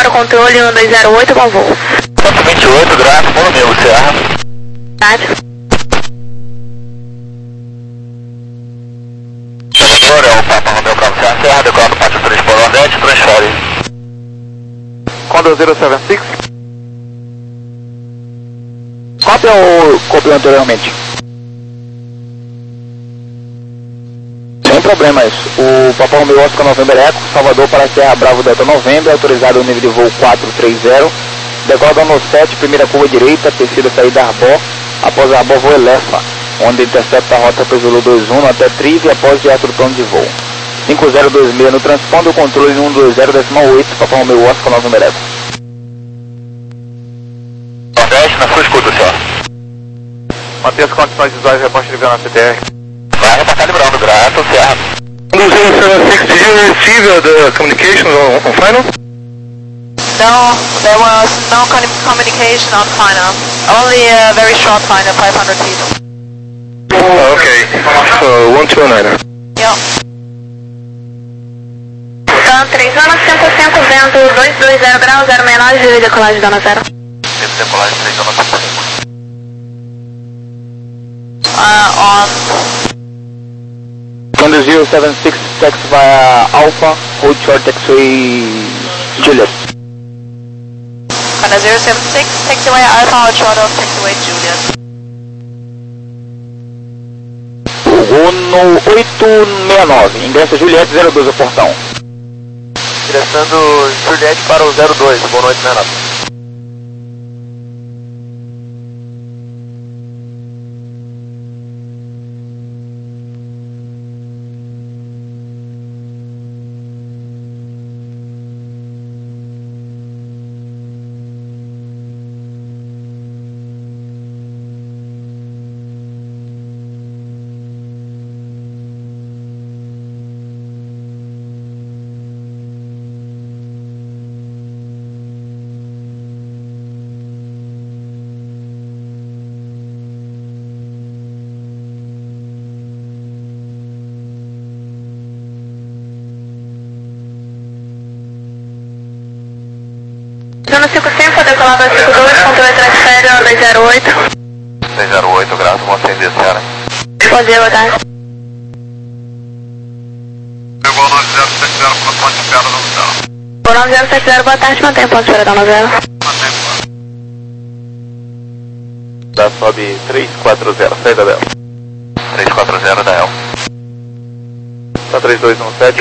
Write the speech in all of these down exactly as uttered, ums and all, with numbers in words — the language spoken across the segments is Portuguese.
para o controle um dois zero oito, bom voo. cento e vinte e oito, graças, bom meu, Serra. Tarde. Salvador, é o Papa Romeu Carlos Serra, Serra, decolado parte três por Nordeste, transfere. Condor zero sete seis. Cópia ou copiou anteriormente? Sem problema isso. O Papa Romeu Oscar November Eco, Salvador para Serra Bravo Delta November, autorizado o nível de voo quatro três zero. Decola da sete, primeira curva direita, terceira saída Arbor, após Arbor voo Elefa, onde intercepta a rota para o Zulu dois um até Trive após direto do plano de voo. cinco zero dois seis no transponder, o controle um dois zero oito, Papa Romeu Oscar November Eco. Nordeste, na sua escuta, senhor. Manter as condições visuais e reposte livrando a C T R. Vai repassar livrando, graças, Serra. Condor zero sete seis, did you receive the communications on, on final? No, there was no con communication on final. Only a very short final, five hundred feet. Oh, okay. So, one two nine. Yeah. Então, três anos, cem por cento, vento dois dois zero graus, zero seis nove, de decolagem dano zero. Decolagem três anos cinquenta e cinco. Uh, on. Condor zero sete seis, taxi via Alpha, hold short taxiway Juliet. Condor zero seven six, taxiway Alpha, hold short of taxiway Juliet. Uno oito seis nove, ingressa Juliette zero dois ao portão. Ingressando Juliette para o zero dois, boa noite, Renato. Zona cinco cinco, decolado cinco dois, controle transfere um dois zero oito. seis zero oito, graças, bom acender, Serra. Bom dia, boa tarde. Pegou nove zero sete zero para ponte de pedra no céu. Por nove zero sete zero, boa tarde, mantém ponto de espera dano zero. Da sobe três quatro zero, saída dela. três quatro zero da El. Tá três dois um sete.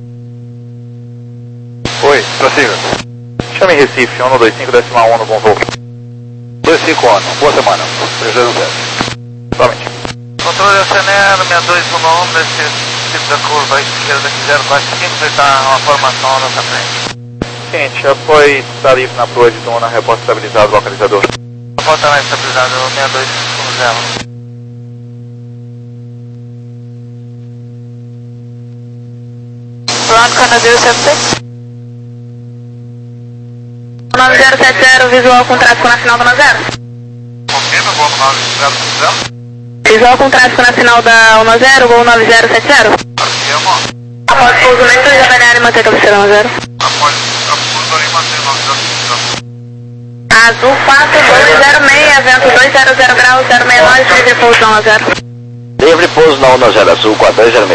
Oi, prossiga. Chame Recife, um dois cinco decimal um no bom voo. dois cinco um, boa semana. três dois um sete. Somente. Controle Oceanero, seis dois um nove, esse tipo da curva à esquerda que zero quatro cinco, está uma formação na nossa frente. Seguinte, após estar livre na proa de dona, reposta estabilizado, localizador. Volta lá estabilizado, seis dois um zero. Pronto, Condor zero sete seis. nove zero sete zero, visual com tráfego nacional da zero. Confirma, voo nove zero sete zero. Visual com tráfego nacional da zero, voo nove zero sete zero. Confirma. Após pouso lento, examinar e manter a cabeceira no zero. Após capuz, ori manter nove zero sete zero. Azul quatro dois zero seis, vento dois zero zero graus, zero seis nove, livre pouso na zero. Livre pouso na um zero Azul quatro dois zero seis.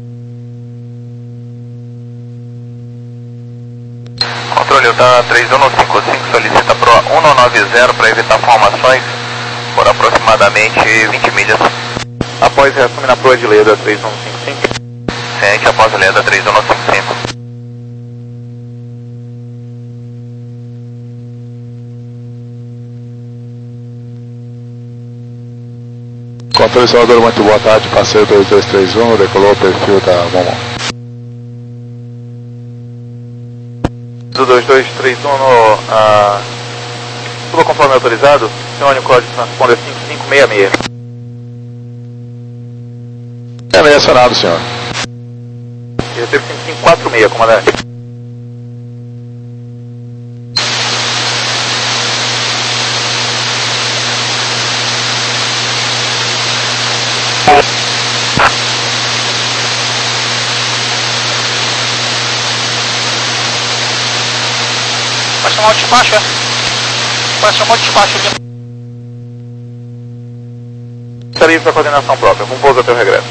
Controle da três um cinco cinco, solicita Pro um nove zero para evitar formações por aproximadamente vinte milhas. Após reassume na proa de Leda três um cinco cinco. Ciente após a Leda três um cinco cinco. Controle Salvador, muito boa tarde, passeio dois dois três um, decolou o perfil da Momon. Do dois dois três um no... Uh, tudo conforme autorizado, senhor código transponder cinco cinco seis seis. É meio acionado, senhor. E recebo cinco cinco quatro seis, comandante. Vai chamar o despacho, é? Vai chamar o despacho aqui. Está livre para coordenação própria, com pouso até o regresso.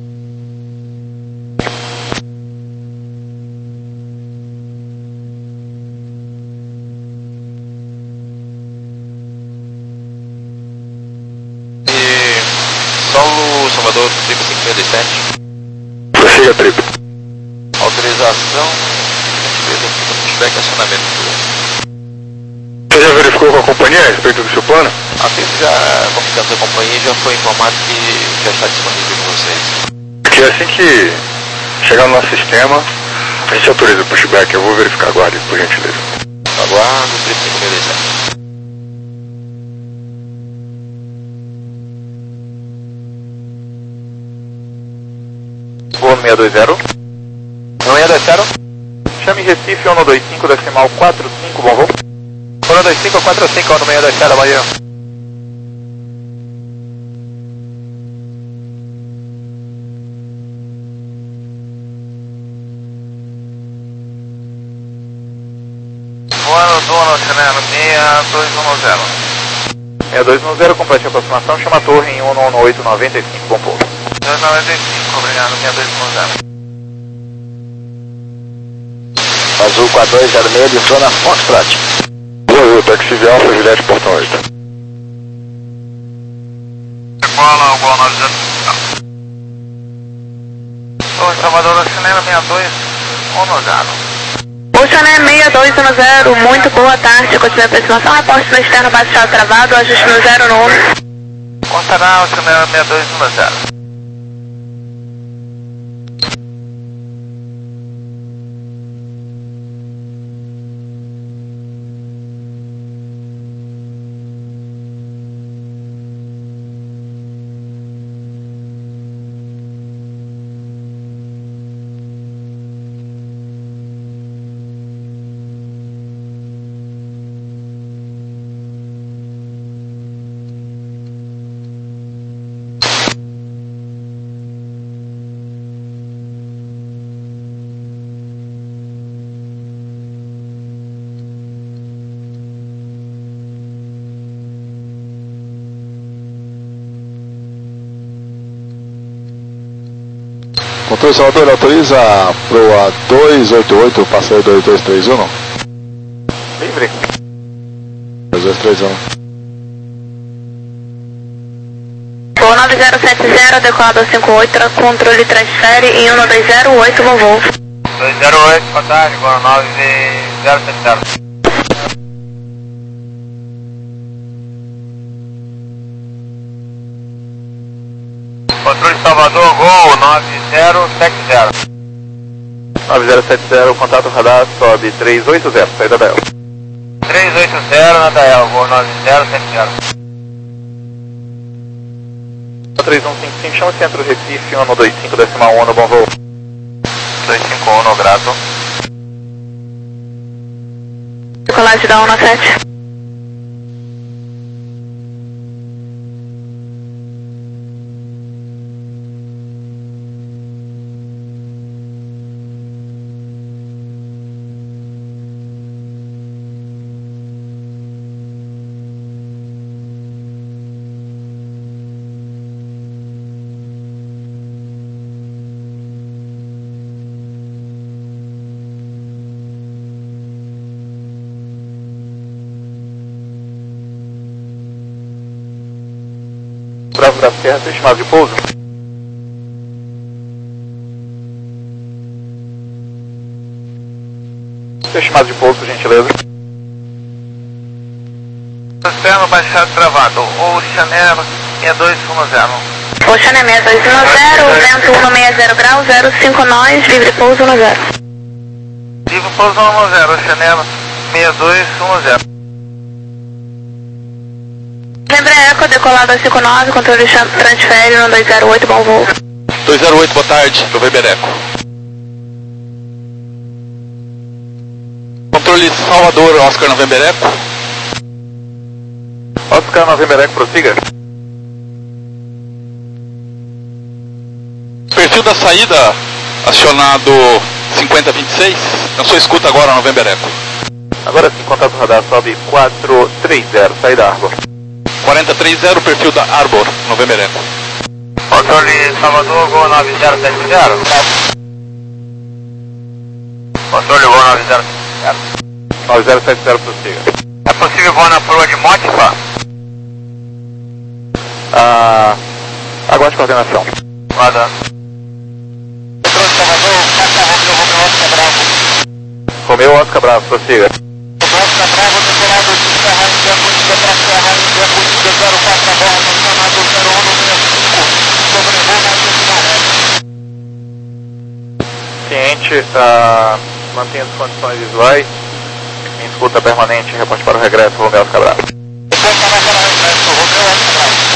Saulo Salvador, triplo cinco seis sete. Prossiga, triplo. Autorização, pushback e acionamento. Você já verificou com a companhia a respeito do seu plano? Assim já comunicamos a companhia e já foi informado que já está disponível com vocês. Que assim que chegar no nosso sistema, a gente autoriza o pushback. Eu vou verificar, aguarde, por gentileza. Aguardo, triplo cinco seis sete. Voo seis dois zero. seis dois zero. Chame Recife um dois cinco, decimal quatro cinco, bom voo. um dois cinco quatro cinco, no seis dois zero, Bahia. Voando dono, Chanel seis dois um zero. seis dois um zero, complete a aproximação, chama a torre em um um oito nove cinco, bom pouso. dois noventa e cinco, obrigado, seis dois um zero. Azul quatro dois zero seis de zona Foxtrot. Azul, táxi de Alfa, Juliette, portão oito. Bola, bola nove zero. Oi, Salvador, Chanel seis dois um zero. O Chanel seis dois um zero, muito boa tarde, continue a aproximação, reporte no externo baixado travado, ajuste no zero nove. Contará o Chanel seis dois um zero. Controle Salvador, autoriza a proa dois oito oito, passeio dois dois três um. Livre. dois dois três um. Voo nove zero sete zero, decolador cinco oito, controle transfere em um dois zero oito, bom voo. dois zero oito, boa tarde, agora nove zero sete zero. Controle Salvador, Gol nove zero sete zero. nove zero sete zero, contato radar, sobe três oito zero, saída da El. três oito zero na Dael, Gol nove zero sete zero. três um cinco cinco, chama centro Recife um dois cinco, decimal um, bom voo. dois cinco um, grato. Decolagem da um sete. Bravo da Serra, estimado de pouso. Estimado de pouso, por gentileza. Externo baixado travado, ou Chanel seis dois um zero. O Chanel seis dois um zero, vento um seis zero graus, zero cinco nós, livre pouso um zero. Livre pouso um zero, Chanel seis dois um zero. Lembre Eco, decolado cinco nove, controle transfere no dois zero oito, bom voo. dois zero oito, boa tarde, November Eco. Controle Salvador, Oscar November Eco. Oscar November Eco, prossiga. Perfil da saída, acionado cinquenta vinte e seis. Eu só escuta agora November Eco. Agora sim, contato radar, sobe quatro três zero, saída Arbor. quarenta três zero, perfil da Arbor, November Echo. Controle Salvador, Gol nove zero sete zero. Controle Gol nove zero sete zero. nove zero sete zero, prossiga. É possível voar na proa de Motifa? Ah, aguarde coordenação. Guarda. Controle Salvador, Papa Romeu, Romeu Oscar Bravo. Romeu Oscar Bravo, prossiga. Oscar Bravo, decolado de Serra Índia, Polícia para Serra Índia, Polícia zero quatro a bordo, chamado zero um sessenta e cinco, sobrevoo na decimal. Ciente, ah, mantenha as condições visuais. Em escuta permanente, reporte para o regresso, Romeu Oscar Bravo. Reporte para o regresso, Romeu Oscar Bravo.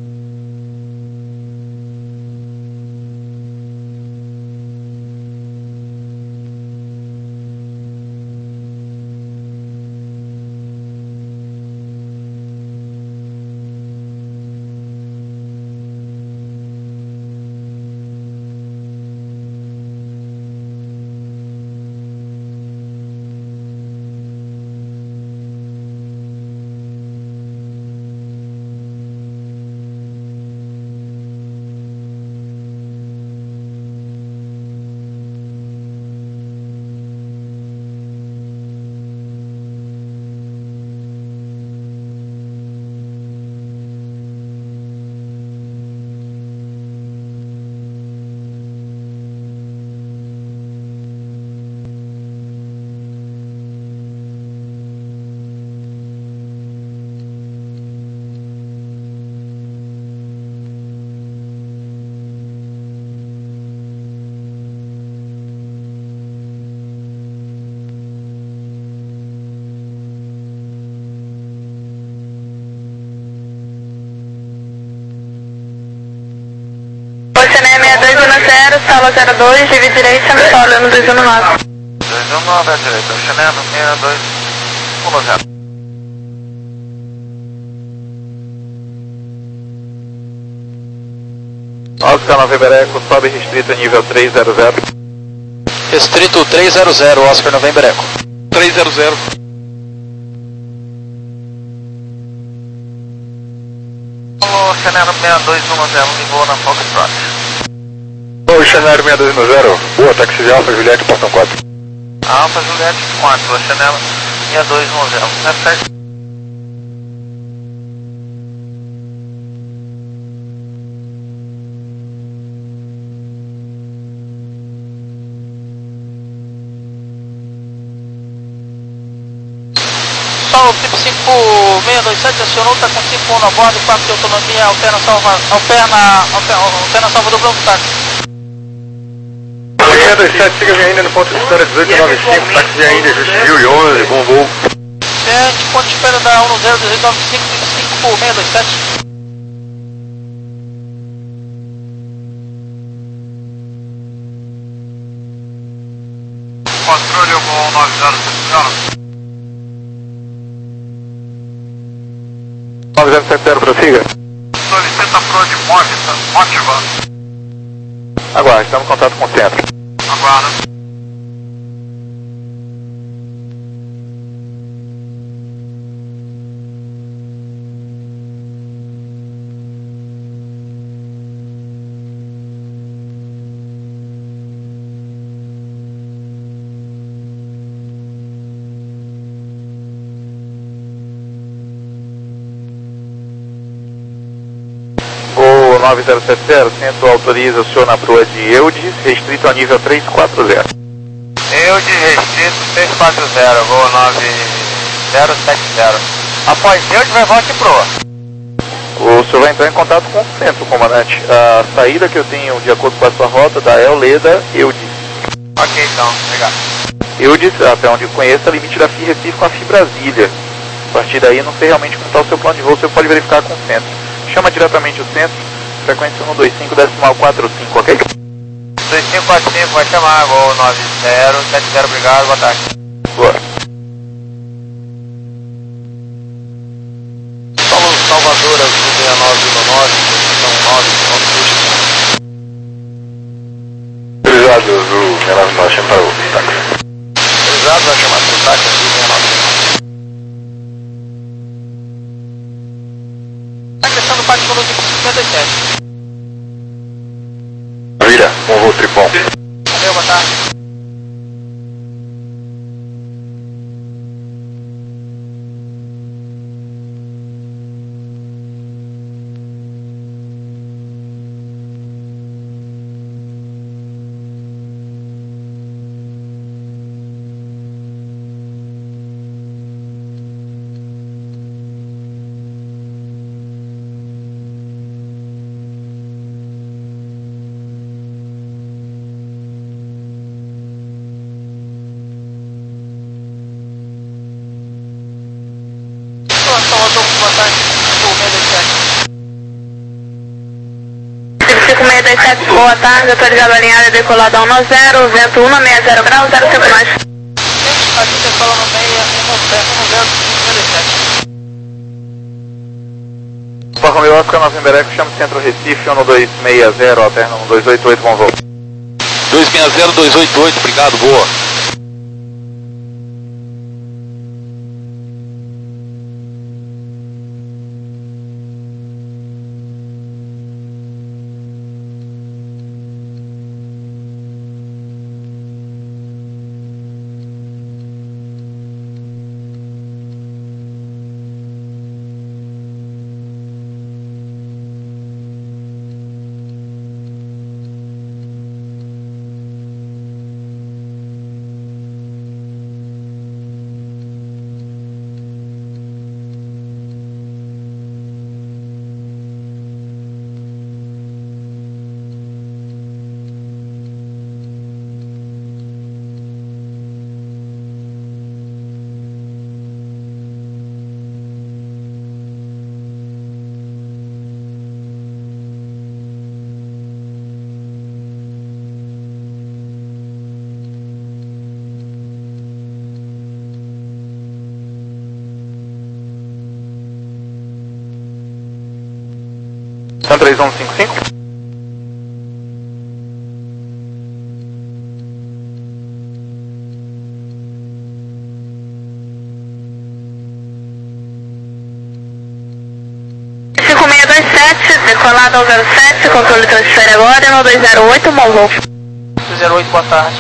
Oceané seis dois um zero, sala zero dois, divide direito, São Paulo, no dois um nove. dois um nove à direita, Oceané seis dois um zero. Oscar November Echo, sobe restrito nível três zero zero. Restrito três zero zero, Oscar November Echo. três zero zero. Oceané seis dois um zero, ligou na Fox Trot. Oi, Chanel seis dois um zero. Boa, táxi de Alfa Juliette, portão quatro. Alfa Juliette quatro, Oceané seis dois um zero. Sol tipo cinco seis dois sete, acionou, está com cinco um a bordo, quatro de autonomia, alterna, salva, alterna, alterna, alterna Salvador Branco, táxi. seis dois sete, siga minha Índia no ponto de história dezoito noventa e cinco, táxi minha Índia, Justil e onze, bom voo. Gente, ponto de espera da um zero dezoito noventa e cinco, cinco seis dois sete. Controle Gol nove zero sete zero. nove zero sete zero, prossiga. Solicita proa de Motifa. Motiva. Aguarde, estamos em contato com o centro. Aguarda. nove zero sete zero, centro autoriza o senhor na proa de Eudes, restrito a nível três quatro zero. Eudes restrito três quatro zero, Gol nove zero sete zero. Após Eudes vai volte proa. O senhor vai entrar em contato com o centro, comandante. A saída que eu tenho, de acordo com a sua rota, da Eoleda, Eudes. Ok, então, obrigado. Eudes, até onde eu conheço, é limite da F I Recife com a F I Brasília. A partir daí, não sei realmente como está o seu plano de voo, você pode verificar com o centro. Chama diretamente o centro, frequência um dois cinco, decimal quatro cinco, ok? dois cinco quatro cinco, vai chamar, Gol nove zero sete zero, obrigado, boa tarde. Boa. Salvador, azul seis nove um nove, posição nove, nove. Autorizado, azul seis nove um nove, chama para o táxi. Autorizado, vai chamar para o táxi, azul seis nove um nove. parte no tipo cinquenta e sete. Vira, bom voo tripom. Valeu, boa tarde. Salvador, boa tarde, cinco seis dois sete. cinco seis dois sete, boa tarde, autorizado a alinhada decolada um zero, vento um seis zero graus, zero cinco mais. Aqui decola no meia, um zero cinco dois sete. Papa Romeo Oscar November Echo, chama Centro Recife, um dois seis zero, alterna um dois oito oito, bom voo. dois seis zero, dois oito oito, obrigado, boa. São três um cinco cinco. cinco seis dois sete, decolado ao zero sete, controle transfere agora, no dois zero oito, bom voo. dois zero oito, boa tarde.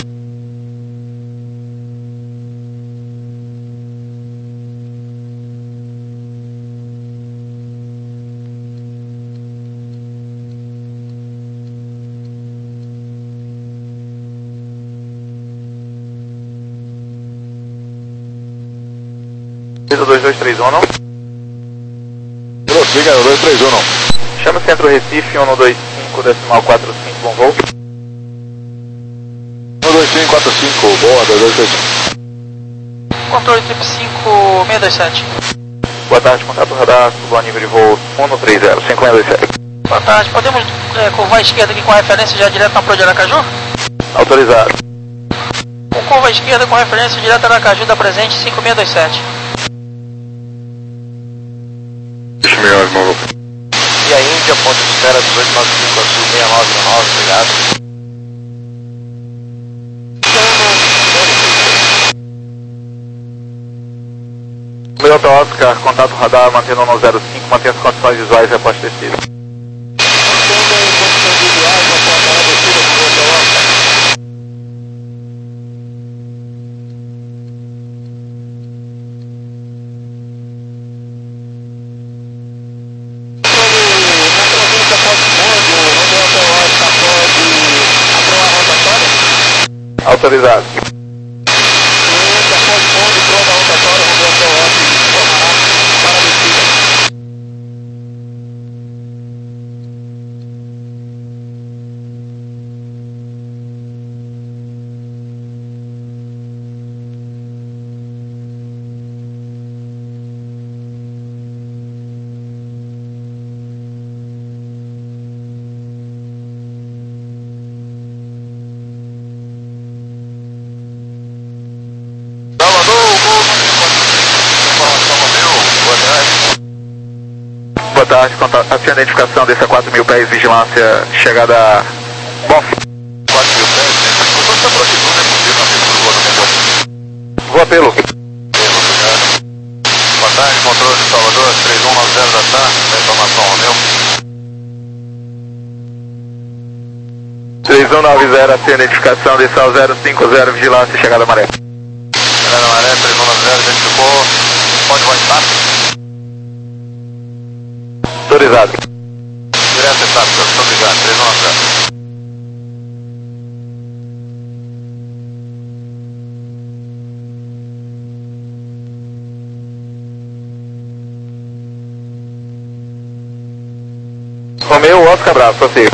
dois dois três um, não? Prossiga, dois três um, não. Chama Centro Recife, um dois cinco, decimal quatro cinco, bom voo. um dois cinco quatro cinco, boa, dois dois três um. Controle trip cinco seis dois sete. Boa tarde, contato radar, subo a nível de voo um três zero, cinco seis dois sete. Boa tarde, podemos é, curvar a esquerda aqui com referência já direto na Pro de Aracaju? Autorizado. Com curva à esquerda com referência direto a Aracaju da presente cinco seis dois sete. Deixa melhor, irmão. E a Índia, ponto de espera dezoito nove cinco, azul seis nove nove, obrigado. Toyota Oscar, contato radar, mantendo um zero cinco, mantém as condições visuais e após descida. Autorizado. Boa tarde, assim a identificação desse a quatro mil pés, vigilância, chegada a... Bom, quatro mil pés, né? Quanto tempo aqui, não é possível, não tem por voa no voa pelo. Obrigado. Boa tarde, controle de Salvador, três um nove zero da TAM, da informação Romeu. três um nove zero, a sua identificação, desçal zero cinco zero, vigilância, chegada maré. Chegada maré, três um nove zero, identificou, pode voltar. Autorizado. Direto etapa, muito obrigado, três um nove zero. Romeu, Oscar Bravo, prossiga.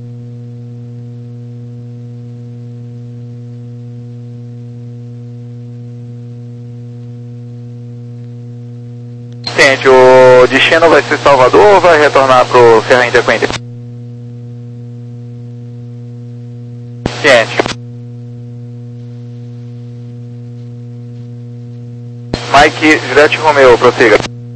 Ciente, o destino vai ser Salvador ou vai retornar para o Serra Índia Quente? Ciente. Mike, Juliette Romeu, prossiga.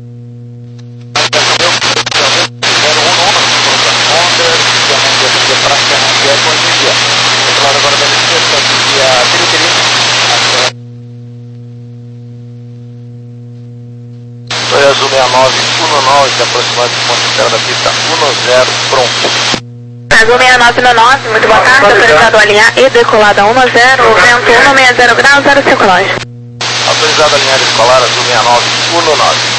Foi azul sessenta e nove, um nove, se aproximando do ponto de espera da pista um zero, pronto. Azul sessenta e nove no nove, muito boa tarde, autorizado a alinhar e decolada um zero, vento um sessenta graus, zero cinco longe. Autorizado a alinhar e decolar, azul sessenta e nove, um nove.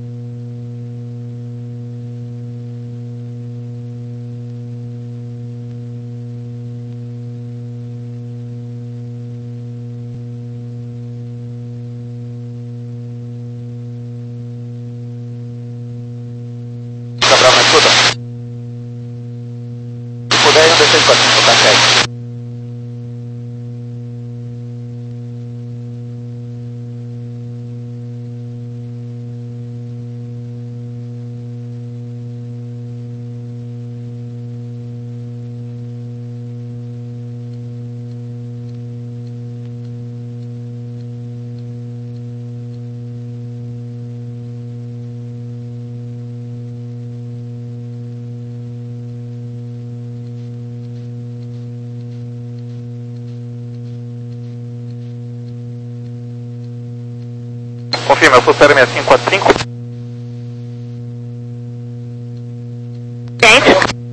Bravo, escuta. Se puder, não deixa de botar sete. Confirma, eu sou série seis cinco quatro cinco. Ciente.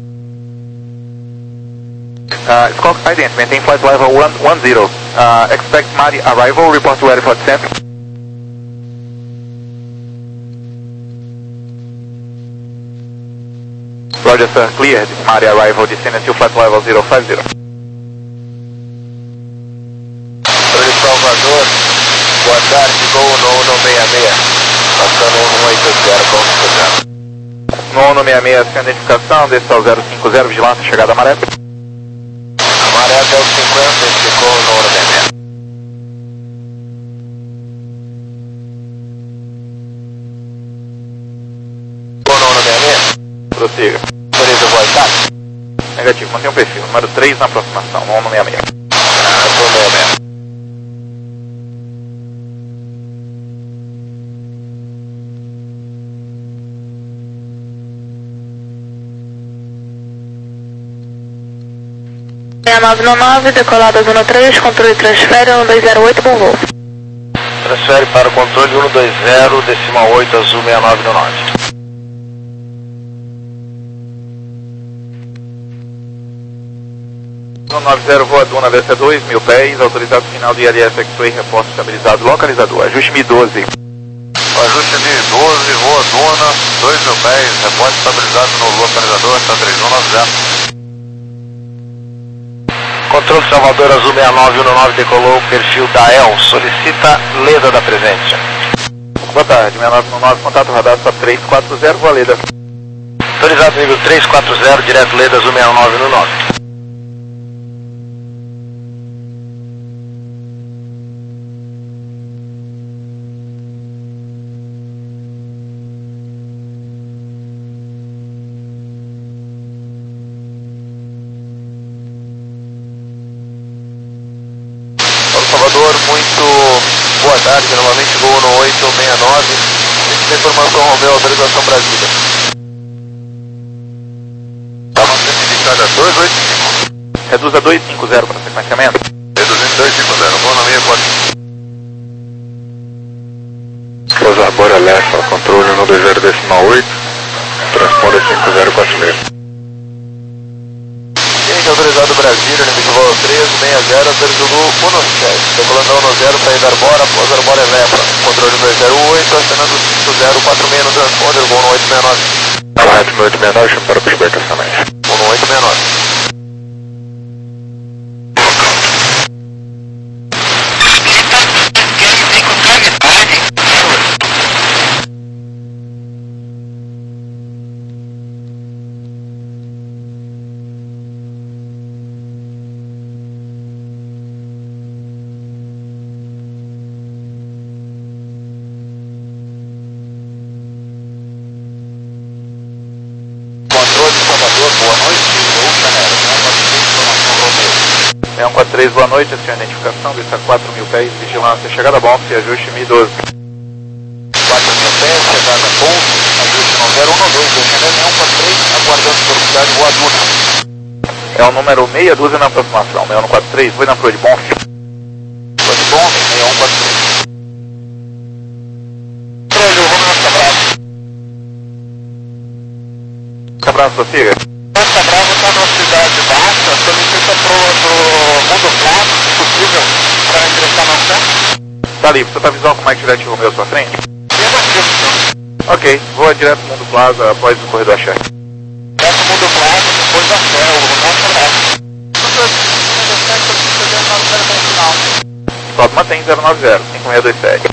Uh, Squawk ident, maintain flight level one one zero. Uh, expect Mari arrival, report ready for descent. Roger sir, cleared. Mari arrival, descend to flight level zero five zero. Para Salvador, boa tarde, Gol no um seis seis. Passando um oito zero, como escutar. No um seis seis, sem identificação, desçal zero cinco zero, vigilância, chegada a maré. A maré até os cinquenta, ficou no um seis seis. Ficou no um seis seis? Prossiga. Autoriza voltar? Negativo, mantém o perfil. Número três na aproximação, no um seis seis. Ah, estou no seis seis. sessenta e nove no nove, decolada zona três, controle transfere um dois zero oito, bom voo. Transfere para o controle um dois zero, decimal oito, azul sessenta e nove no nove. um nove zero, voa Duna D C dois, mil pés, autorizado final de I L S X-Ray, reforço estabilizado, localizador, ajuste M I doze. O ajuste de doze, voa Duna, dois mil pés, repórte estabilizado no localizador, está três um nove zero. Controle Salvador, azul sessenta e nove, um nove, decolou, perfil da E L, solicita Leda da presença. Boa tarde, sessenta e nove no nove, contato radar só três quatro zero, voa Leda. Autorizado nível três quatro zero, direto Leda, azul sessenta e nove no nove. Salvador, muito boa tarde, novamente voo no oito seis nove, essa informação Romeu, autorização Brasília. Estava sendo indicada dois oito cinco. Reduz a dois cinco zero para sequenciamento. Reduzindo dois cinco zero, vou na minha pode. Pousa, bora Elefa, controle um dois zero decimal oito, transponder cinco zero quatro seis. Cliente autorizado Brasília, limite voo três seis zero, Zulu um sete, decolando um zero para ir Arbora, após Arbora Elefa, controle dois zero oito, acionando cinco zero quatro seis no transponder, voo no oito seis nove. Correto, no oito seis nove, chama para pushback estacionamento. Voo no oito seis nove. seis um quatro três, boa noite, a sua identificação, vista quatro mil pés, vigilância, chegada bom, se ajuste M I doze. quatro mil pés, chegada bom, ajuste no zero um dois, descendendo seis um quatro três, aguardando velocidade voa duna. É o número meia dúzia na aproximação, seis um quatro três, foi na proa de bom. Proa de bom, seis um quatro três. Controle, o Romeu Cabravo. Cabrava, prossiga. Costa Brava está na cidade baixa, solicita proa do Mundo Claro, se possível, para ingressar na centro. Tá livre, você tá visual com o Mike Jet Romeo à sua frente? Negativo, senhor. Ok, voa direto pro Mundo Plaza após o corredor Axé. Direto Mundo Claro, depois da fé, o Romeu Cabrava. Stop mantém zero nove zero, cinco seis dois sete.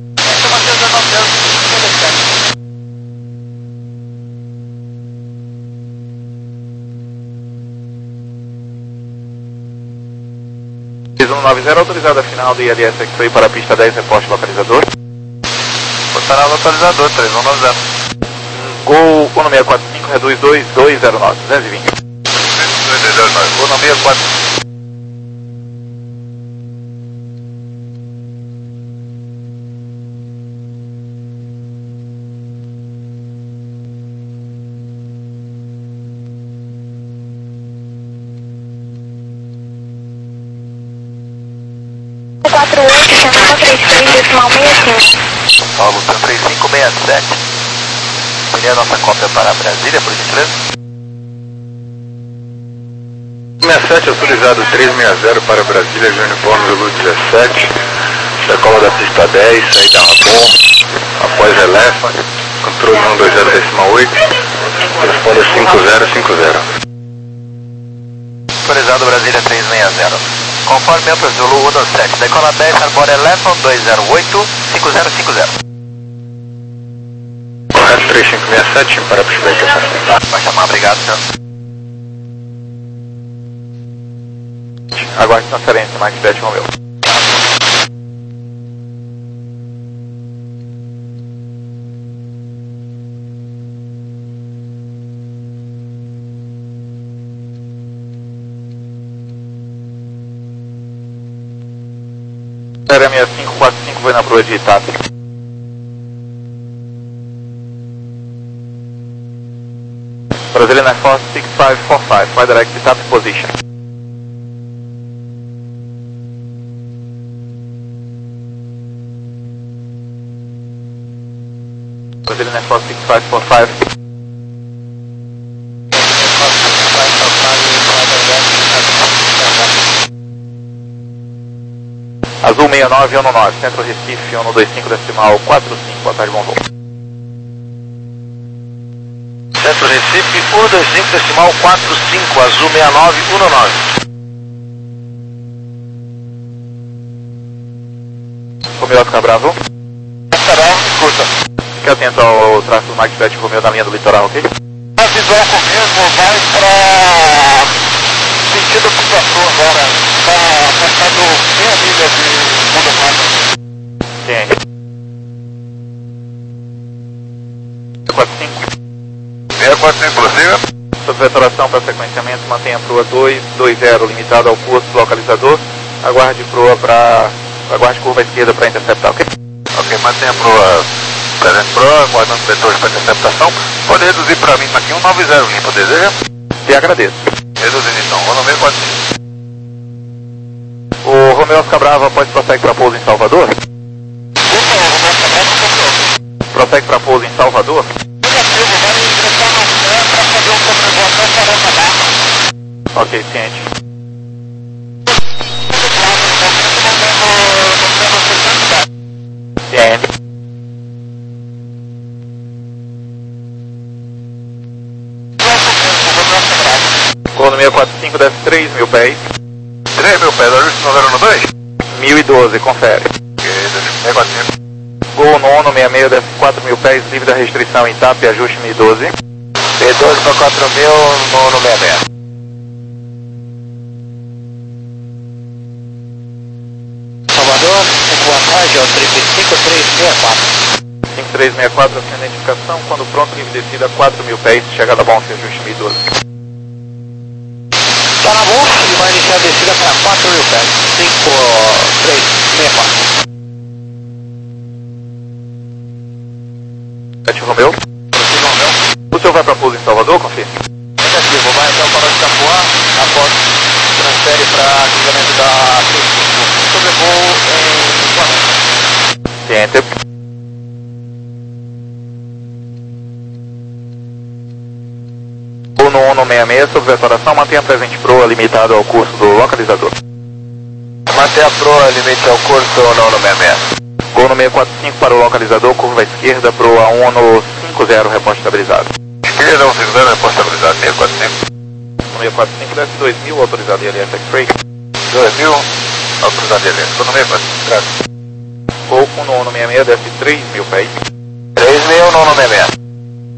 três um nove zero, autorizada final do I L S X-Ray para a pista dez, reporte localizador. Portará localizador, três um nove zero. Gol um seis quatro cinco, reduz dois dois zero nove, duzentos e vinte. dois dois zero nove, Gol seis quatro cinco. quatro oito, chamada três três, decimal sessenta e cinco. São Paulo, três cinco seis sete. Seria a nossa cópia para Brasília, por gentileza? sessenta e sete, autorizado três seis zero para Brasília, de uniforme Zulu dezessete, decola da pista dez, saída Rabon, após Elefa, controle um dois zero decimal oito, transponder cinco zero cinco zero. Autorizado Brasília três seis zero. Conforme amplo Zulu um sete, decola dez, Arbora Elefa, dois zero oito, cinco zero cinco zero. Correto, três cinco seis sete, para pushback estacionamento. Vai chamar, obrigado, senhor. Aguarde transferência, Mike Jet Romeo. Era seis cinco quatro cinco, foi na proa de Itata. Brazilian Air Force six five four five, fly direct Itata position. Brazilian Air Force six five four five. Azul seis nove um nove, Centro Recife um dois cinco decimal quatro cinco, boa tarde, bom voo. Centro Recife um dois cinco decimal quatro cinco, Azul seis nove um nove. Romeo Oscar Bravo. Estará, escuta. Fique atento ao tráfego do Mike Jet Romeo na linha do litoral, ok? A visão comigo vai para sentido Pituaçu agora. Está afastado meia milha de Mundo Claro. Ciente. quatro cinco. seis quatro cinco, prossiga. Sob vetoração para sequenciamento, mantenha a proa dois dois zero limitado ao curso localizador. Aguarde proa para... Aguarde curva à esquerda para interceptar, ok? Ok, mantenha a proa presente proa, aguardando os vetores para interceptação. Pode reduzir para mim aqui um nove zero limpo, deseja? Te agradeço. Reduzindo então, Gol seis quatro cinco. O Romeo Oscar Bravo após prossegue para pouso em Salvador. Opa, o Romeu Cabrava comprou. Prossegue para pouso em Salvador. Negativo, vai ingressar no pé para fazer um sobrevoo até quarenta barras. Ok, ciente. Ciente. Gol no seis quatro cinco, desce três mil pés. três mil pés, ajuste no zero no dois? mil e doze, confere. Ok, seis quatro cinco. Gol no nono sessenta e seis, desce quatro mil pés, livre da restrição em T A P, ajuste mil e doze. B doze para quatro mil, nono sessenta e seis. Salvador, equipagem, o trip cinco três seis quatro. cinco três seis quatro, sem identificação, quando pronto, livre descida quatro mil pés, chegada bom, se ajuste mil e doze. Tá na bolsa, ele vai iniciar a descida para quatro mil pés. cinco três seis quatro. Sete Romeu. O senhor vai para pouso em Salvador, confirme? Negativo, vai então para o Itapuã, após transfere para cruzamento da P cinco, sobrevoo em Flamengo. Ciente. Gol no nono sessenta e seis, sob vetoração, mantenha presente proa limitado ao curso do localizador. Manter a proa limite ao curso nono sessenta e seis. Gol no seis quatro cinco para o localizador, curva esquerda, proa um no cinco zero, reposte estabilizado. Esquerda, um cinco zero, reposto estabilizado, seis quatro cinco. No seis quatro cinco, desce dois mil, autorizado I L S X-Ray. dois mil, autorizado I L S. Estou no seis quatro cinco, graças. Gol com nono sessenta e seis, desce três mil pés. três mil, nono sessenta e seis.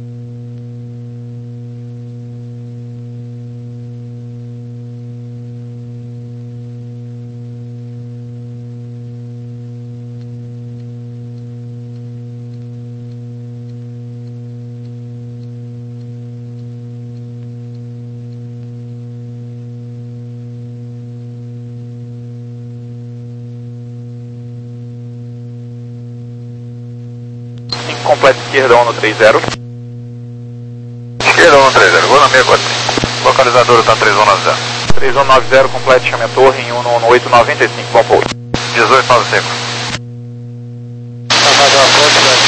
Completa esquerda um no três zero. Esquerda, um três zero, gol na seis quatro cinco. Localizador está três um nove zero. três um nove zero, complete, chame a torre em um no oito noventa e cinco, bom pouso. dezoito noventa e cinco. Vai fazer uma ponte, vai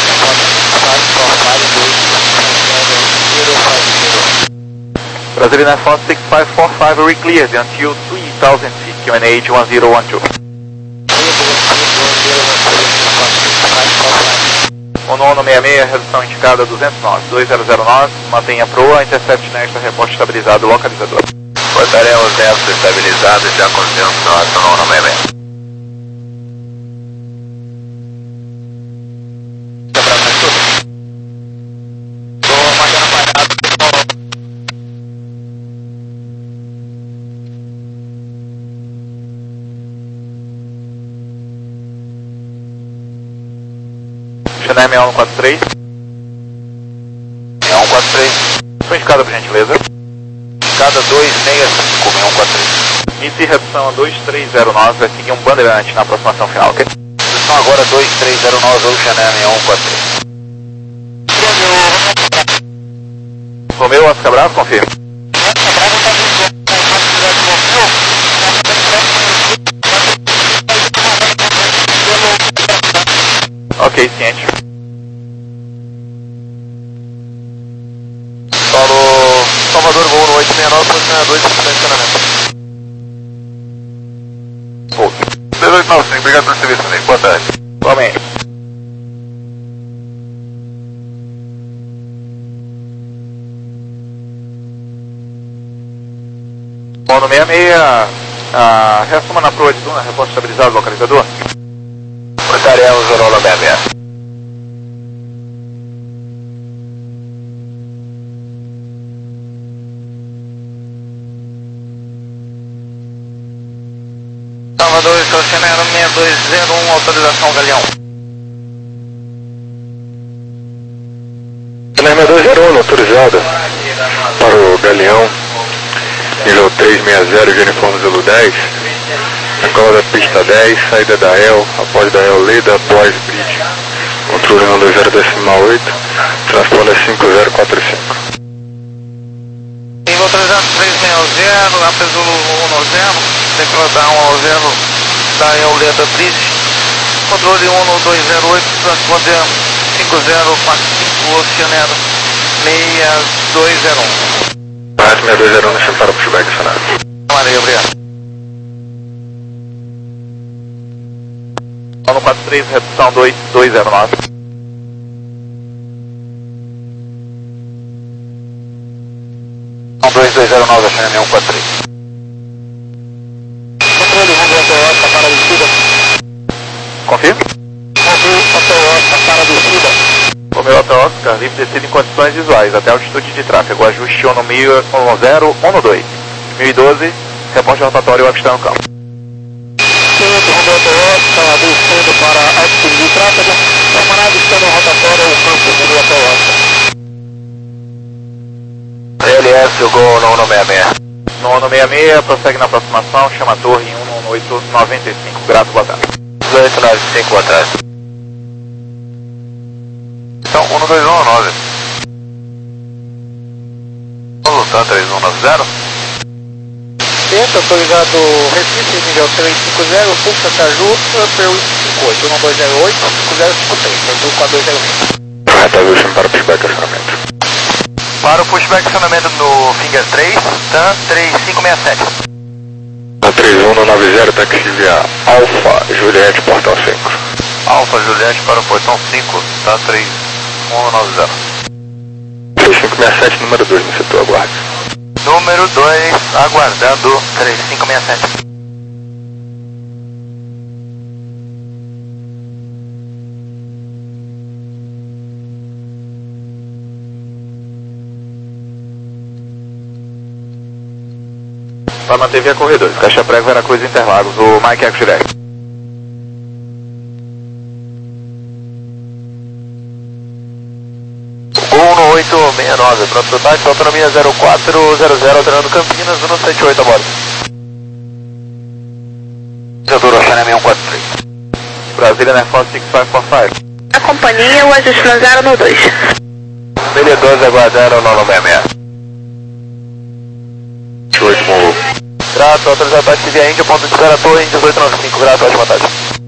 Brazilian Air Force six five four five, re-cleared until three thousand feet, Q N H one zero one two. O nono sessenta e seis, redução indicada duzentos nós, dois zero zero nós, mantenha a proa, intercept nesta, reposte estabilizado, localizador. Botaremos nexo estabilizado e já conduzimos no nosso nono sessenta e seis. Chanel sessenta e um quatro três. sessenta e um quatro três. Sua indicada, por gentileza. Cada dois seis cinco, sessenta e um quatro três. Inicie redução a dois três zero nós, vai seguir um bandeirante na aproximação final, ok? Redução agora dois três zero nove, ou Chanel sessenta e um quatro três. Romeu, Oscar Bravo, confirma. Ok, ciente. Paulo, Salvador, voo no oito seis nove, posicionamento dois, estacionamento. dezoito noventa e cinco, obrigado pelo serviço, Ney. Boa tarde. Igualmente. Bom, no sessenta e seis, ah, reassuma na proa de Duna, reposto estabilizado, localizador. Portaremos o nono sessenta e seis. Salvador, estacionário seis dois zero um, autorização Galeão. seis dois zero um, autorizada para o Galeão, nível três seis zero, de uniforme Zulu dez, Angola da pista dez, saída da E L, após da E L, Leda, Boys Bridge, controle um dois zero decimal oito, transponder cinco zero quatro cinco. Nível trezentos e três seis zero, A P Zulu um zero, declarar um zero da E L, Leda Bridge, controle um dois zero oito, transponder cinco zero quatro cinco, Oceanero seis dois zero um. Rádio seis dois zero um, deixa para o pushback acionado. Valeu, obrigado. Paulo quatro três, redução dois dois zero nove. dois dois zero nove, achando um quatro três. Controle, Romeu Toyota para a descida. Confirma? Romeu Toyota para a descida. Romeu Oscar, livre descida em condições visuais, até altitude de tráfego. Ajuste ONU mil zero um dois. mil e doze, reporte rotatório avistando o campo. Centro, Romeu Toyota, descendo para a altitude de tráfego. Camarada avistando o rotatório ao campo, Romeu Toyota. L S, o Gol no seis seis. No ONU sessenta e seis, prossegue na aproximação, chama a torre em um um oito nove cinco. Grato, boa tarde. oito nove cinco, boa tarde. Então, um dois um nove. Vamos lutar três um nove zero. Centro, autorizado Recife, nível três cinco zero, Fuxa Caju, Upper oito cinco oito, um dois zero oito, cinco zero cinco três, Brasil quatro dois zero um. Reta Wilson para o pushback acionamento. Para o pushback acionamento no Finger três, TAM três cinco seis sete. Na três um no nove zero, taxi via Alfa Juliette, portão cinco. Alfa Juliette para o portão cinco, TAM três um nove zero. três cinco seis sete, número dois no setor, aguarde. Número dois, aguardando três cinco seis sete. Para manter via corredores, Caixa Prego, Veracruz, Interlagos, o Mike Eco Direct. Gol no oito seis nove, pronto pro táxi, autonomia zero quatro zero zero, alternando Campinas, no sete oito a bordo. Setor Oceana seis um quatro três. Brasília, Air Force seis cinco quatro cinco. A companhia, o ajuste no zero no dois. Milha doze, aguardando no seis seis. oito Molo. Grato, autorizado táxi via Índia, ponto de espera, torre, Índia oito nove cinco, grato, ótima tarde.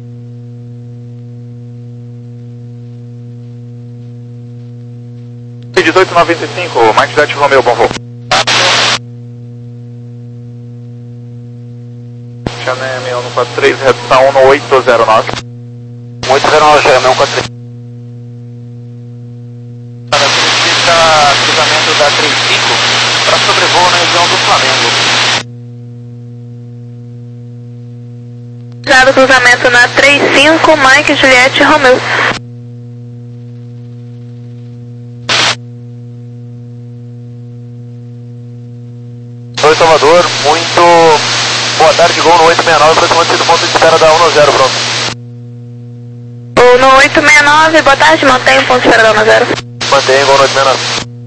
dezoito noventa e cinco, Mike Jet Romeo, bom voo. Chanel seis um quatro três, redução um oito zero nove. oito zero nove, Chanel seis um quatro três. Para a cruzamento da três cinco, para sobrevoo na região do Flamengo. Usado cruzamento na três cinco, Mike, Juliette, Romeu. Oi, Salvador, muito boa tarde, Gol no oito seis nove, aproximando-se do ponto de espera da um zero, pronto. O no oito seis nove, boa tarde, mantém o ponto de espera da um zero. Mantém, Gol no oito seis nove.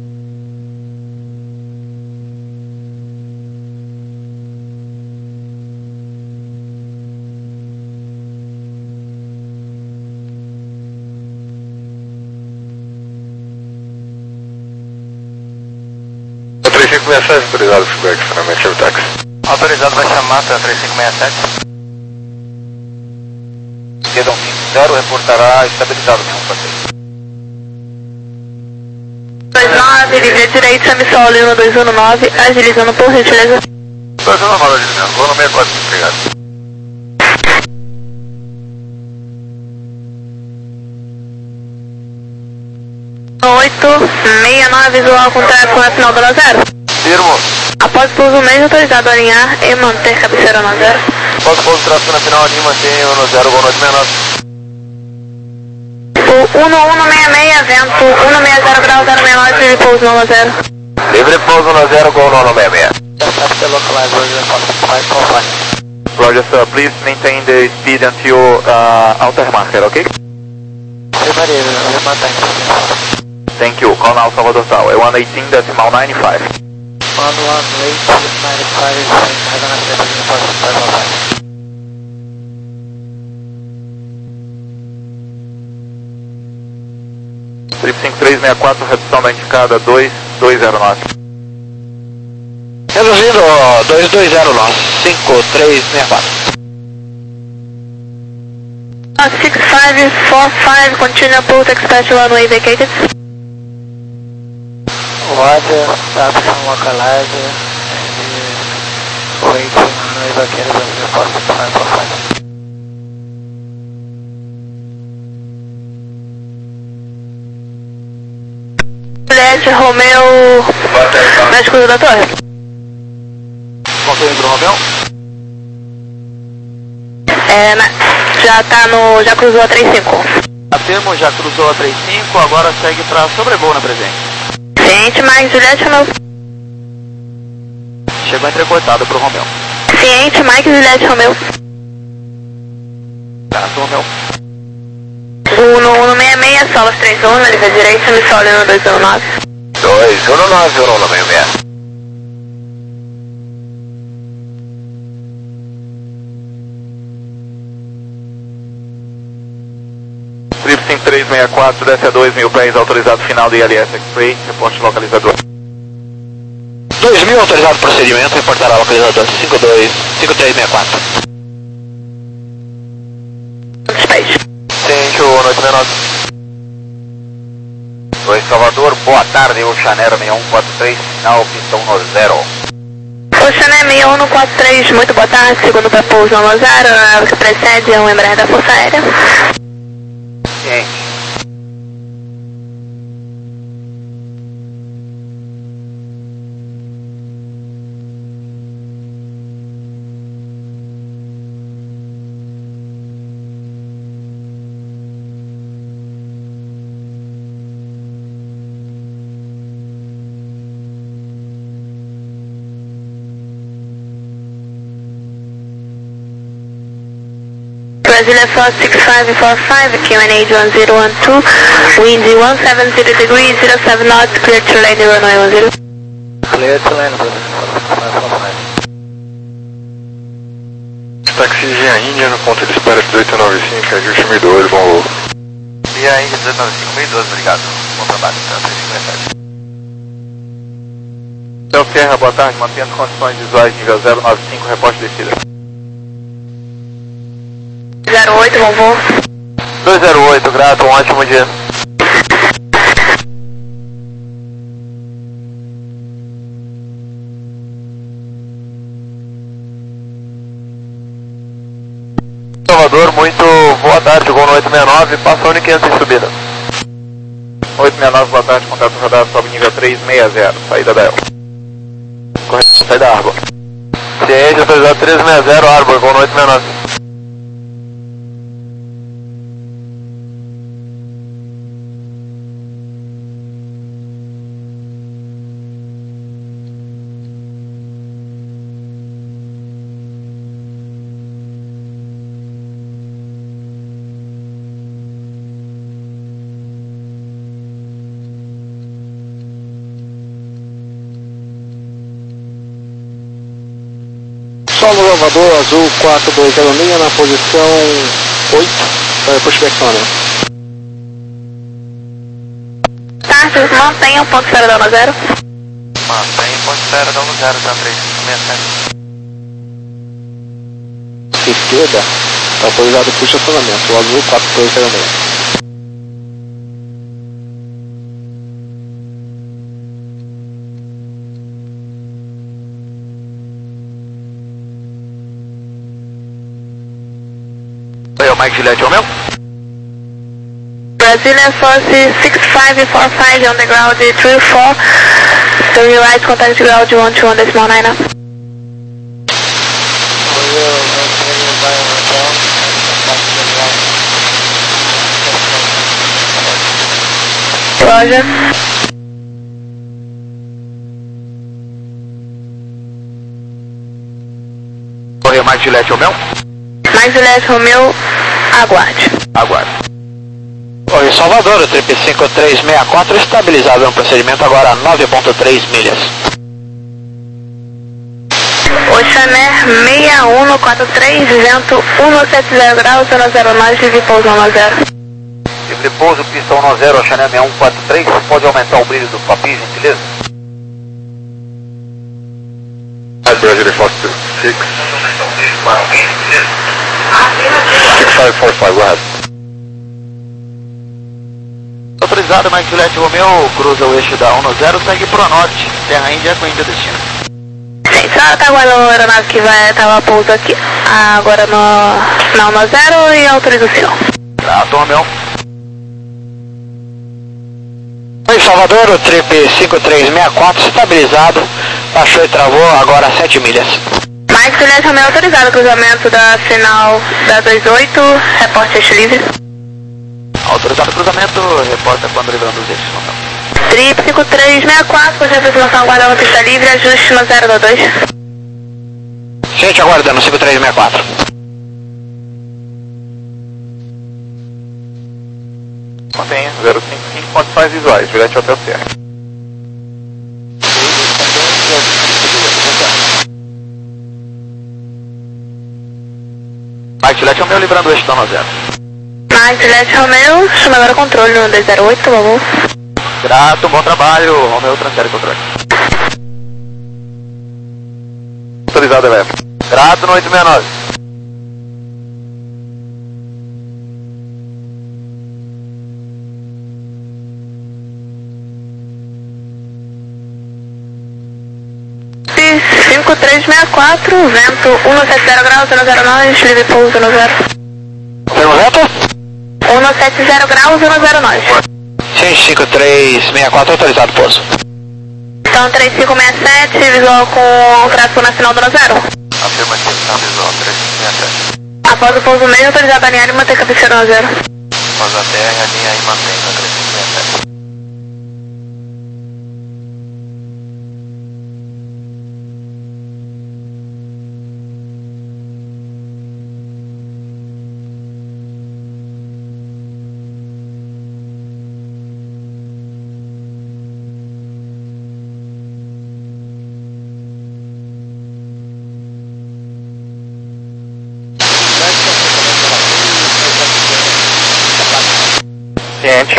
três cinco seis sete, autorizado pushback acionamento, chave táxi. Autorizado vai chamar para três cinco seis sete. Dedão cinco zero, reportará estabilizado seis um quatro três. dois nove, livre à direita, Samissol, no dois um nove, agilizando por gentileza. dois um nove, agilizando, Gol no seis quatro cinco, obrigado. oito seis nove, visual com tráfego na final da zero. Firmo. Após o pouso mesmo, autorizado a alinhar e manter cabeceira na zero. Após o pouso tráfego na final, ali mantém o no zero, Gol no oito seis nove. O um um seis seis, vento um seis zero grau zero seis nove, livre pouso no zero. Livre pouso no zero, Gol no seis seis. Roger, sir, please maintain the speed until uh, outer marker, okay? Thank you. Call now Salvador Tower, one eighteen decimal ninety-five. Trip cinco três seis quatro, redução da indicada dois dois zero nove. Reduzindo, dois dois zero nove, cinco três seis quatro. Uh, six five four five, continue approach, expect runway vacated. Roger, taxi localizer, and waiting runway vacated, Brazil four six five four five. Juliette, Romeu, na escuta da torre. Confirme pro Romeu. É, na, já tá no, já cruzou a trinta e cinco. Afirmo, já cruzou a trinta e cinco, agora segue para sobrevoo na presente. Ciente, Mike, Juliette, Romeu. Chegou entrecortado pro Romeu. Ciente, Mike, Juliette, Romeu. Trato Romeu. Uno, uno seis seis, solas três um, na linha direita, me sole no dois um nove. dois um nove, um nove seis seis. Trip cinco três seis quatro, desce a dois mil pés, autorizado final do I L S X-Ray, reporte localizador. dois mil autorizado procedimento, reportará localizador cinco dois cinco três seis quatro. Space. Ciente, o noite seis nove. Oi, Salvador, boa tarde, o Chanero seis um quatro três, sinal pistão no zero. Oceané seis um quatro três, muito boa tarde, segundo para pouso no zero, a que precede é um Embraer da Força Aérea. Ciente. Brasilia four six five four five, Q N H one zero one two, wind one seven zero degrees, zero seven knots, clear to land runway one zero. Clear to land, Brazil four six five four five. Táxi Via Índia no ponto de espera dezoito nove cinco, ajuste mil e dois, bom voo. Via Índia dezoito nove cinco, mil e doze, obrigado. Bom trabalho, tá? três cinco sete. Céu Serra, boa tarde, mantendo condições visuais nível zero nove cinco, reporte descida. zero oito, bom voo. dois zero oito, grato, um ótimo dia. Salvador, muito boa tarde, Gol no oito seis nove, passa a Uni quinhentos em subida. oito seis nove, boa tarde, contato rodado, sobe nível três seis zero, saída da El. Correto, saída Arbor. Ciente, autorizado três seis zero, Arbor, Gol no oito seis nove. Solo Salvador, azul quatro dois zero seis, na posição oito, para pushback tunnel. Tarsus, mantenha o ponto zero da zero. Mantém ponto zero, dá no zero, tá três cinco sete. Esquerda, autorizado puxa acionamento, o azul quatro dois zero seis. Oi, o Mike Juliette, é o meu? Brasilia Force six five four five on the ground three four, turn right, contact ground one two one decimal nine up. Roger. Oi, o Mike Juliette, é o meu? Mike Juliette, Romeu, aguarde. Aguarde. Oi, Salvador, o Trip cinco três seis quatro estabilizado no procedimento agora a nove ponto três milhas. Oceané seis um quatro três, vento um sete zero graus, zero zero nove, livre pouso no zero. Livre pouso, pistão no zero, Chanel seis um quatro três, pode aumentar o brilho do papi, gentileza? Brasilia Fox six. six five five four five, go ahead. Autorizado, Mike Juliette Romeo, cruza o eixo da um zero, segue pro norte, Terra Índia com Índia destino. Sim, só tá aguardando a aeronave que vai, tava a pouso aqui, agora no, na um zero e autoriza o senhor. Grato, Romeo. Oi, Salvador, o trip cinco três seis quatro estabilizado, baixou e travou, agora sete milhas. Mike Juliette Romeo autorizado, cruzamento da final da vinte e oito, reporte eixo livre. Autorizado o cruzamento, reporta quando livrando os eixos, Romeo. Trip cinco três seis quatro, com aproximação aguardando pista livre, ajuste no zero dois. Gente, aguardando cinco três seis quatro. Mantém zero cinco cinco, condições visuais, Juliette Hotel Sierra. Mike Juliette Romeo livrando o eixo da um zero. Mike Juliette Romeo, chama agora controle no dois zero oito, por favor. Grato, bom trabalho, Romeo transfere controle. Autorizado, Eleva. Grato no oito seis nove. cinco três seis quatro, vento um sete zero graus, zero zero nove, livre pouso zero zero. Firma vento? um sete zero graus, zero zero nove. Sim, cinco três seis quatro, autorizado pouso. Então três cinco seis sete, visual com tração na final do zero. Afirmativo, tá visual, três cinco seis sete. Após o pouso meio, autorizado a alinhar e manter cabeceira no zero. Após a terra, alinha e mantém a três cinco seis sete. Ciente.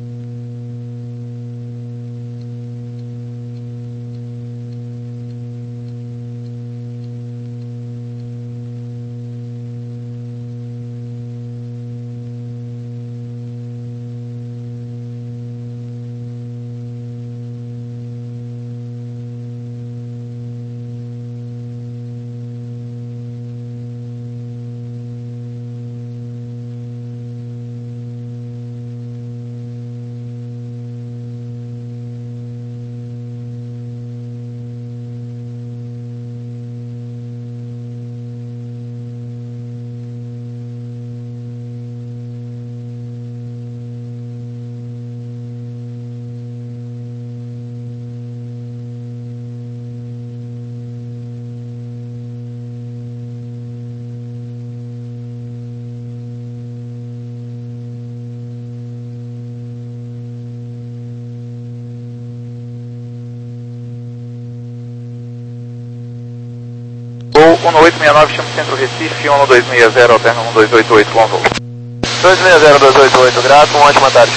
um oito seis nove, chama Centro Recife, um dois seis zero, alterna um dois oito oito, bom voo. dois seis zero, dois oito oito, grato, uma ótima tarde.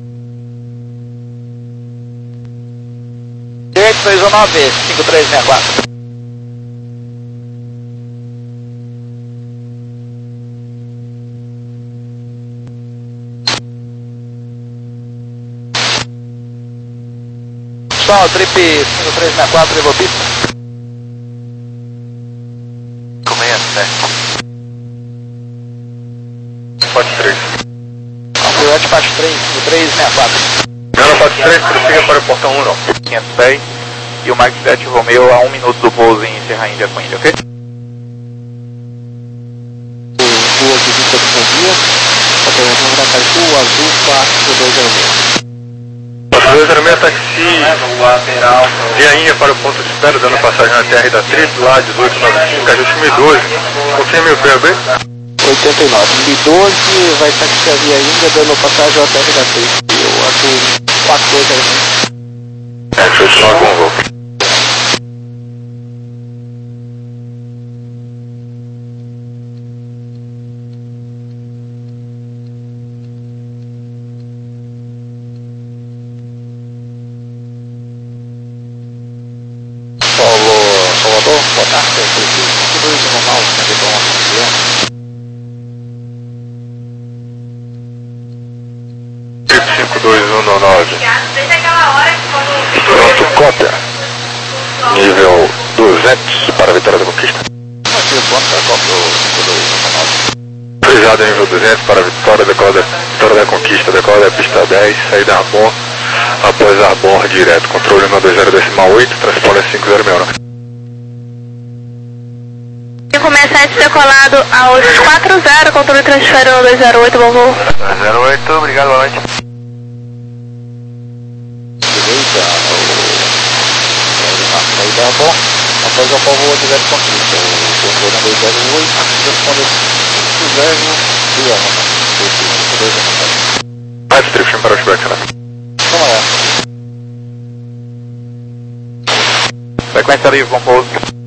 Direito dois um nove, cinco três seis quatro. Pessoal, trip cinco três seis quatro, levou pista. Parte três. Ambulantes parte três, cinco três seis quatro. Não, parte três, prossiga para o portão um, não. quinhentos e dez e o Mike Juliette Romeo a um minuto do pouso em Terra Índia com Índia, ok? Rua de vista do Candia, alternativa da Caipu, azul quatro dois zero seis. quatro dois zero seis, taxi via Índia para o ponto de espera, dando passagem na T R da Trip, lá dezoito noventa e cinco, ajuste mil e doze. Confirme o P A B? oitenta e nove. mil e doze vai taxiar via Índia, dando passagem ao T R da Trip. Eu azul quatro dois zero seis. É, deixa eu continuar com o voo. Salvador, boa tarde, é o Felipe, cinco dois normal, né, de bom, Paulo nove. Pronto, cópia. Nível duzentos para a Vitória da Conquista. Autorizado nível duzentos para a Vitória, decola da, Vitória da Conquista, decola da pista dez, saída Arbor, após Arbor direto, controle um dois zero decimal oito, transponder cinco zero seis nove. cinco seis sete decolado aos quatro zero, controle transfere um dois zero oito, bom voo. dois zero oito, obrigado, boa noite. Saída Arbor, após o povo direto Conquista, o controle um dois zero oito, transponder cinco zero seis nove. Mais drift para o Quebec, né? Vamos lá. Frequência livre, bom pouso.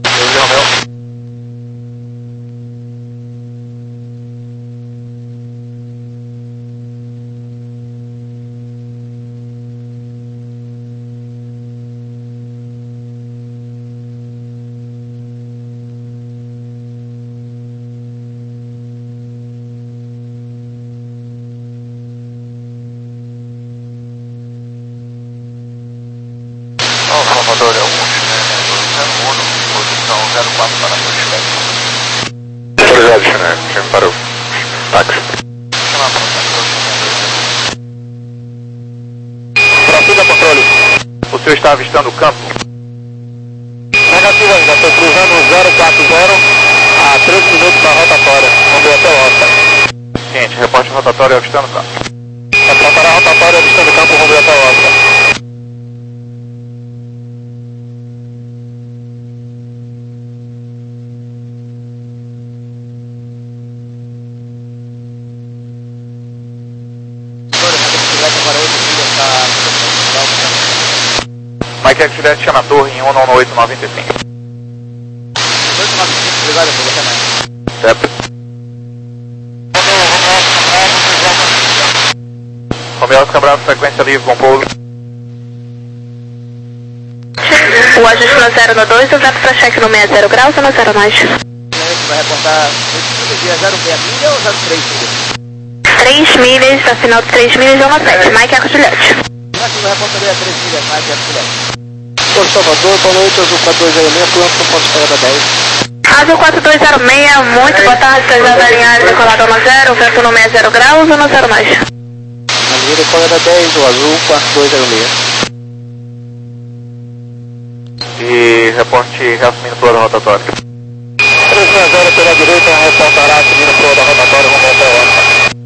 Salvador é o zero um, posição zero quatro para a Quebec. Autorizado, China, chame para o táxi. Prossiga, controle. O senhor está avistando o campo? Negativo ainda, estou cruzando zero quatro zero a treze minutos da rotatória, vamos até o Oscar. Ciente, reporte rotatório avistando o campo. Para a rotatória avistando o campo, vamos até o Oscar. Mike X Juliette chama a torre em um nove oito nove cinco. oito nove cinco, obrigado, eu também. Certo. Romeo Oscar Bravo, frequência livre, bom pouso. O ajuste no zero no dois, o zero para cheque no sessenta graus ou no zero nós? Vai reportar zero seis milha ou zero três milha? três milhas, afinal de três milhas é uma sete, Mike Eco Juliette. Aqui vai reportar três milhas, Mike Eco Juliette. Porto Salvador, boa noite, Azul quatro dois zero seis, pronto, não posso pegar da dez. Azul quatro dois zero seis, muito boa tarde, pesada alinhada, decolada no zero, vento no sessenta graus ou no zero nós? Azul decola da dez, o Azul quatro dois zero seis. E reporte reassumindo toda a rotatória. três seis zero pela direita, reportará assumindo toda a rotatória, vamos até o Oscar.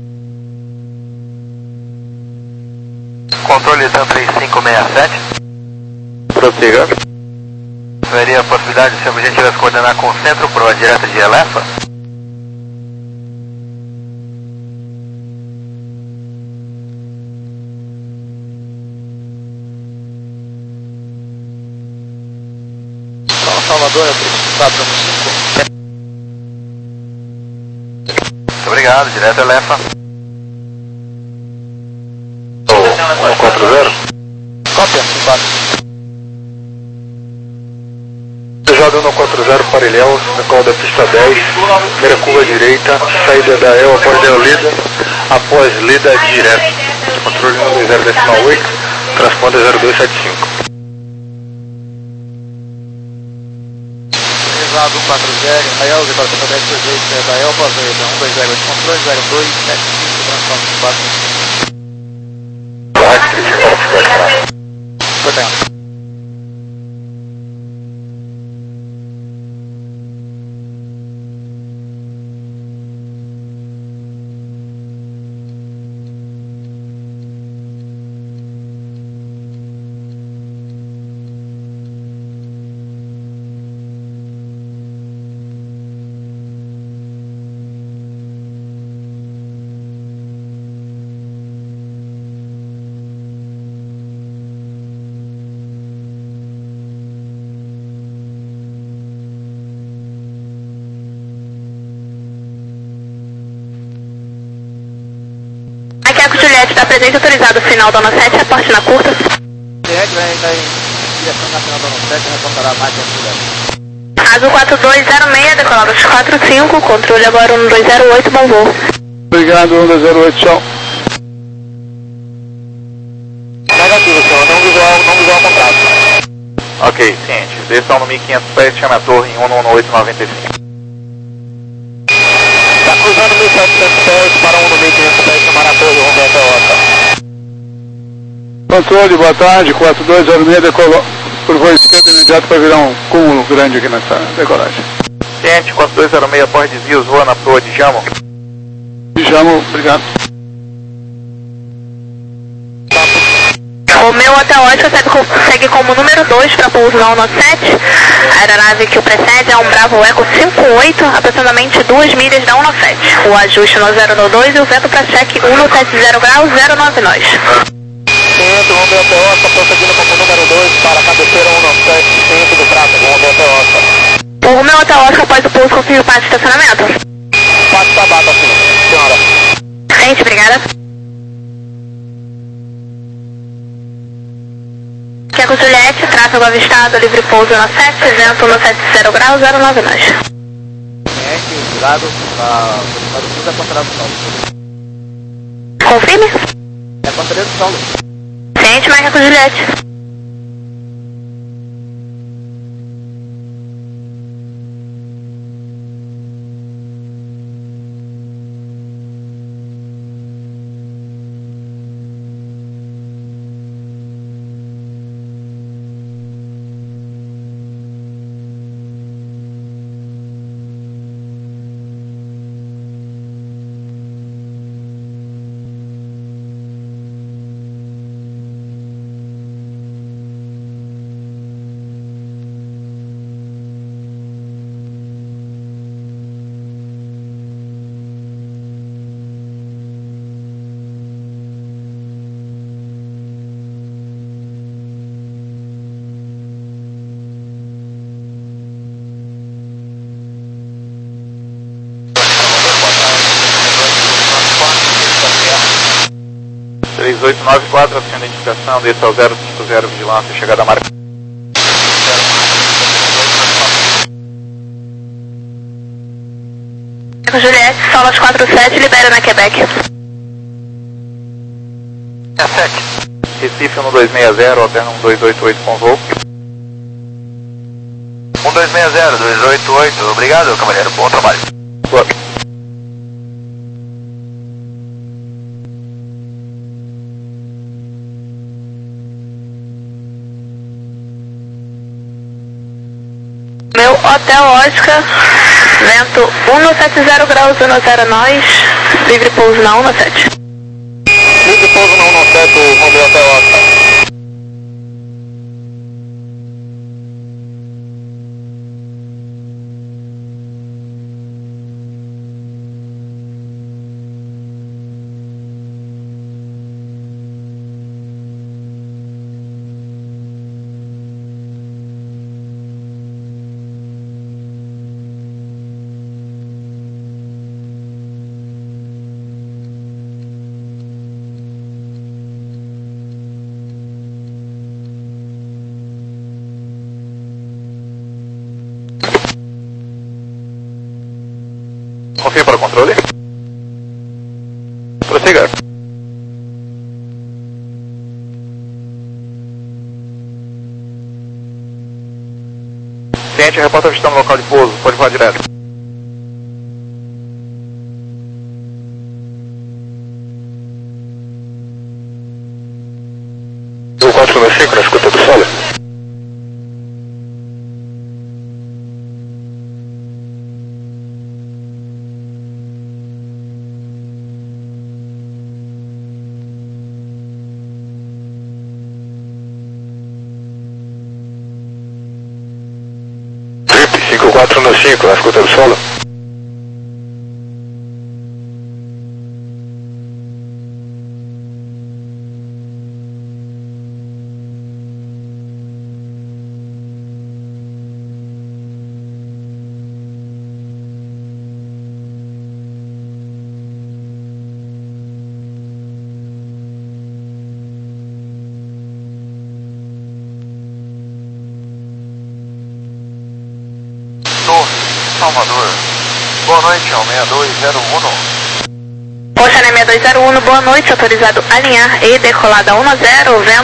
Controle TAM três cinco seis sete. Prossiga. Haveria a possibilidade de, se a gente tivesse coordenar com o centro por uma direta de Elefa? Salvador, é quatro cinco. Muito obrigado, direto Elefa. um quatro zero. Cópia, quatro. Desejado um quatro zero para Ilhéus, decola da pista dez, primeira curva direita, saída da E L após Del Lida, após Lida direto, controle um dois zero decimal oito, transponder zero dois sete cinco. Desejado um quatro zero, A E L, departamento dez por seis, da E L após Lida, um dois zero oito, controle zero dois sete cinco, transponder quatro cinco. Portanto. Mike Eco Juliette, está presente autorizado, final da sete, reporte na curta. Juliette vai estar em direção nacional da sete, reportará mais que a Juliette. Azul quatro dois zero seis, decolado aos quatro cinco, controle agora um dois zero oito, bom voo. Obrigado, um dois zero oito, tchau. Ok, ciente. Desçam no mil e quinhentos pés, chame a torre em um um oito nove cinco. Tá cruzando mil e setecentos pés para um no mil e quinhentos pés, chamar a torre, vamos ver até Oscar. Controle, boa tarde, quatro dois zero seis, decolou por voo esquerda imediato para virar um cúmulo grande aqui nessa decolagem. Ciente, quatro dois zero seis, após desvios, voa na proa de Jamo. Jamo, obrigado. O meu hotel Oscar segue, com, segue como número dois para pouso na um sete. A aeronave que o precede é um Bravo Eco cinco oito, aproximadamente duas milhas da um sete. O ajuste no zero dois e o vento para cheque um sete zero graus zero nove nós. Centro, vamos ver até Oscar, prosseguindo como número dois para a cabeceira um sete, centro do tráfego, vamos ver até Oscar. O meu hotel Oscar após o pouso confirma o passe de estacionamento. Passe tabata, sim, senhora. Gente, obrigada. Queco Juliette, tráfego avistado, livre pouso no sete, vento no sete zero graus zero nove nós. Ciente, virado para o sul da Ponta do Sol. Confirme. É Ponta do Sol. Ciente, Queco Juliette. três oito nove quatro, a sua identificação, desça ao zero cinco zero, vigilância, chegada a marca. Juliette, Solas quatro sete, libera na Quebec. Recife um dois seis zero, alterna um dois oito oito com voo. um dois seis zero, dois oito oito, obrigado, cavalheiro, bom trabalho. Boa. Meu hotel Oscar, vento um sete zero graus um zero nós, livre pouso na um sete. Livre pouso na um sete, vamos ver até Oscar. Confia para o controle. Prossiga. Ciente, reporta avistando no local de pouso. Pode voar direto. O quatro nove cinco na escuta do solo. cinco quatro nove cinco, na escuta do solo. Salvador. Boa noite, ao seis dois zero um. Ocean seis dois zero um, boa noite, autorizado alinhar e decolada um zero, vento